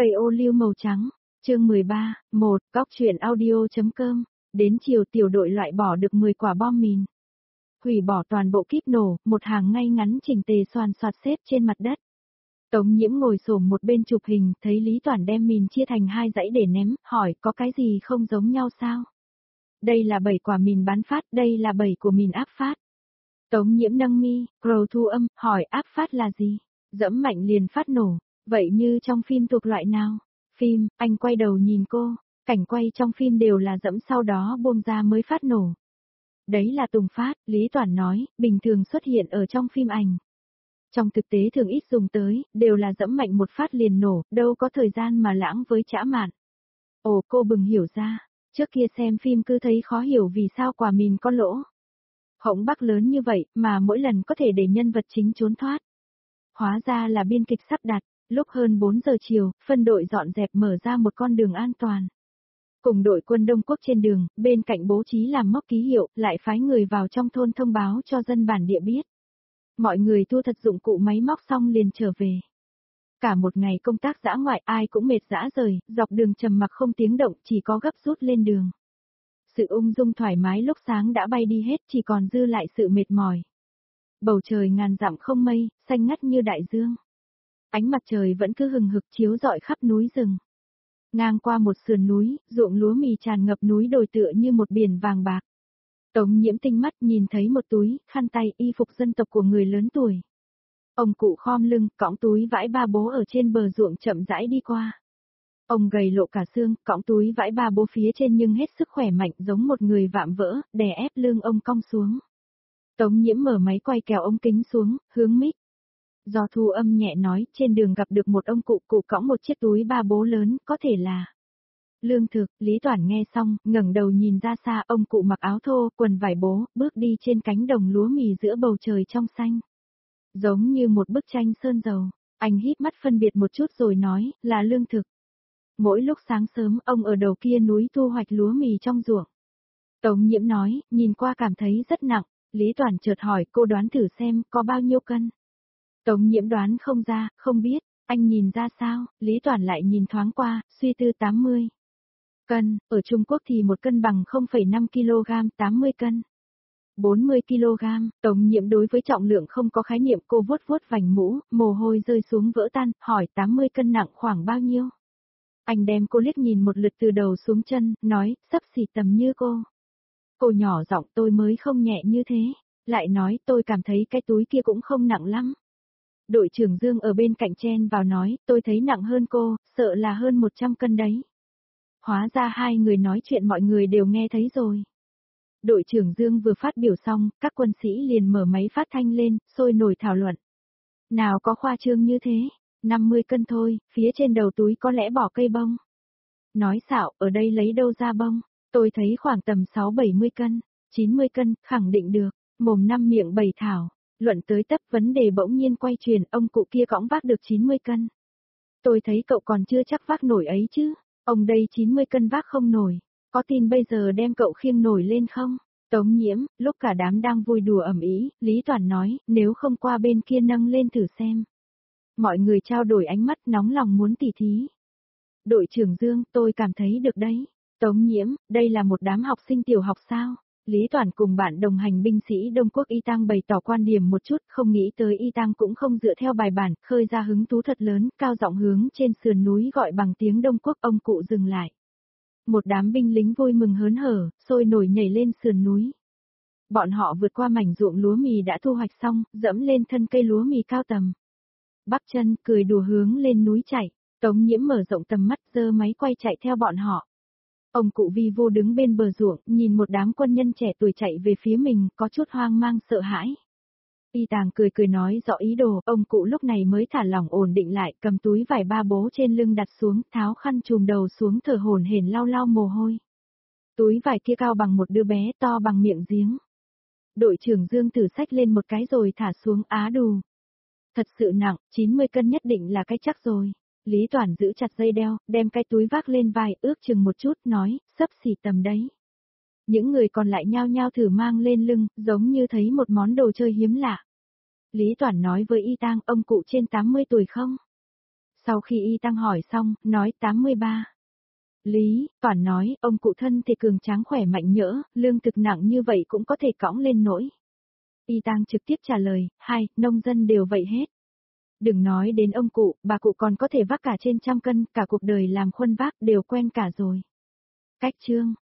Cây ô liu màu trắng, chương 13, 1, góc truyện audio.com, đến chiều tiểu đội loại bỏ được 10 quả bom mìn. Hủy bỏ toàn bộ kíp nổ, một hàng ngay ngắn chỉnh tề xoàn xoạt xếp trên mặt đất. Tống Nhiễm ngồi xổm một bên chụp hình, thấy Lý Toản đem mìn chia thành hai dãy để ném, hỏi có cái gì không giống nhau sao? Đây là 7 quả mìn bắn phát, đây là 7 của mìn áp phát. Tống Nhiễm nâng mi, Crow thu âm, hỏi áp phát là gì? Dẫm mạnh liền phát nổ, vậy như trong phim thuộc loại nào? Phim, anh quay đầu nhìn cô, cảnh quay trong phim đều là dẫm sau đó buông ra mới phát nổ. Đấy là tùng phát, Lý Toản nói, bình thường xuất hiện ở trong phim ảnh. Trong thực tế thường ít dùng tới, đều là dẫm mạnh một phát liền nổ, đâu có thời gian mà lãng với chã mạn. Ồ, cô bừng hiểu ra, trước kia xem phim cứ thấy khó hiểu vì sao quả mìn có lỗ. Hỗn bắc lớn như vậy mà mỗi lần có thể để nhân vật chính trốn thoát. Hóa ra là biên kịch sắp đặt, lúc hơn 4 giờ chiều, phân đội dọn dẹp mở ra một con đường an toàn. Cùng đội quân Đông Quốc trên đường, bên cạnh bố trí làm mốc ký hiệu, lại phái người vào trong thôn thông báo cho dân bản địa biết. Mọi người thu thật dụng cụ máy móc xong liền trở về. Cả một ngày công tác dã ngoại ai cũng mệt rã rời, dọc đường trầm mặc không tiếng động, chỉ có gấp rút lên đường. Sự ung dung thoải mái lúc sáng đã bay đi hết, chỉ còn dư lại sự mệt mỏi. Bầu trời ngàn dặm không mây, xanh ngắt như đại dương. Ánh mặt trời vẫn cứ hừng hực chiếu rọi khắp núi rừng. Ngang qua một sườn núi, ruộng lúa mì tràn ngập núi đồi tựa như một biển vàng bạc. Tống Nhiễm tinh mắt nhìn thấy một túi, khăn tay, y phục dân tộc của người lớn tuổi. Ông cụ khom lưng, cõng túi vải ba bố ở trên bờ ruộng chậm rãi đi qua. Ông gầy lộ cả xương, cõng túi vải ba bố phía trên nhưng hết sức khỏe mạnh giống một người vạm vỡ, đè ép lưng ông cong xuống. Tống Nhiễm mở máy quay kéo ống kính xuống, hướng mic. Do thu âm nhẹ nói, trên đường gặp được một ông cụ cõng một chiếc túi ba bố lớn, có thể là lương thực. Lý Toản nghe xong, ngẩng đầu nhìn ra xa, ông cụ mặc áo thô, quần vải bố, bước đi trên cánh đồng lúa mì giữa bầu trời trong xanh. Giống như một bức tranh sơn dầu, anh híp mắt phân biệt một chút rồi nói, là lương thực. Mỗi lúc sáng sớm, ông ở đầu kia núi thu hoạch lúa mì trong ruộng. Tống Nhiễm nói, nhìn qua cảm thấy rất nặng. Lý Toản chợt hỏi, cô đoán thử xem, có bao nhiêu cân? Tống Nhiễm đoán không ra, không biết, anh nhìn ra sao? Lý Toản lại nhìn thoáng qua, suy tư 80 cân, ở Trung Quốc thì một cân bằng 0,5 kg, 80 cân. 40 kg, Tống Nhiễm đối với trọng lượng không có khái niệm, cô vuốt vuốt vành mũ, mồ hôi rơi xuống vỡ tan, hỏi 80 cân nặng khoảng bao nhiêu? Anh đem cô liếc nhìn một lượt từ đầu xuống chân, nói, xấp xỉ tầm như cô. Cô nhỏ giọng, tôi mới không nhẹ như thế, lại nói tôi cảm thấy cái túi kia cũng không nặng lắm. Đội trưởng Dương ở bên cạnh chen vào nói, tôi thấy nặng hơn cô, sợ là hơn 100 cân đấy. Hóa ra hai người nói chuyện mọi người đều nghe thấy rồi. Đội trưởng Dương vừa phát biểu xong, các quân sĩ liền mở máy phát thanh lên, sôi nổi thảo luận. Nào có khoa trương như thế, 50 cân thôi, phía trên đầu túi có lẽ bỏ cây bông. Nói xạo, ở đây lấy đâu ra bông, tôi thấy khoảng tầm 6-70 cân, 90 cân, khẳng định được, mồm năm miệng bảy thảo. Luận tới tấp vấn đề bỗng nhiên quay truyền, ông cụ kia cõng vác được 90 cân. Tôi thấy cậu còn chưa chắc vác nổi ấy chứ, ông đây 90 cân vác không nổi, có tin bây giờ đem cậu khiêng nổi lên không? Tống Nhiễm, lúc cả đám đang vui đùa ầm ĩ, Lý Toản nói, nếu không qua bên kia nâng lên thử xem. Mọi người trao đổi ánh mắt nóng lòng muốn tỉ thí. Đội trưởng Dương, tôi cảm thấy được đấy. Tống Nhiễm, đây là một đám học sinh tiểu học sao? Lý Toản cùng bạn đồng hành binh sĩ Đông Quốc Y Tăng bày tỏ quan điểm một chút, không nghĩ tới Y Tăng cũng không dựa theo bài bản, khơi ra hứng thú thật lớn, cao giọng hướng trên sườn núi gọi bằng tiếng Đông Quốc, ông cụ dừng lại. Một đám binh lính vui mừng hớn hở, sôi nổi nhảy lên sườn núi. Bọn họ vượt qua mảnh ruộng lúa mì đã thu hoạch xong, dẫm lên thân cây lúa mì cao tầm. Bắp chân, cười đùa hướng lên núi chạy, Tống Nhiễm mở rộng tầm mắt giơ máy quay chạy theo bọn họ. Ông cụ vi vô đứng bên bờ ruộng, nhìn một đám quân nhân trẻ tuổi chạy về phía mình, có chút hoang mang sợ hãi. Y Tàng cười nói rõ ý đồ, ông cụ lúc này mới thả lỏng ổn định lại, cầm túi vải ba bố trên lưng đặt xuống, tháo khăn trùm đầu xuống thở hổn hển lau lau mồ hôi. Túi vải kia cao bằng một đứa bé, to bằng miệng giếng. Đội trưởng Dương thử xách lên một cái rồi thả xuống, á đù. Thật sự nặng, 90 cân nhất định là cái chắc rồi. Lý Toản giữ chặt dây đeo, đem cái túi vác lên vai, ước chừng một chút, nói, xấp xỉ tầm đấy. Những người còn lại nhao nhao thử mang lên lưng, giống như thấy một món đồ chơi hiếm lạ. Lý Toản nói với Y Tang, ông cụ trên 80 tuổi không? Sau khi y tăng hỏi xong, nói 83. Lý, Toản nói, ông cụ thân thì cường tráng khỏe mạnh nhỡ, lương thực nặng như vậy cũng có thể cõng lên nổi. Y tăng trực tiếp trả lời, nông dân đều vậy hết. Đừng nói đến ông cụ, bà cụ còn có thể vác cả trên 100 cân, cả cuộc đời làm khuân vác đều quen cả rồi. Cách chương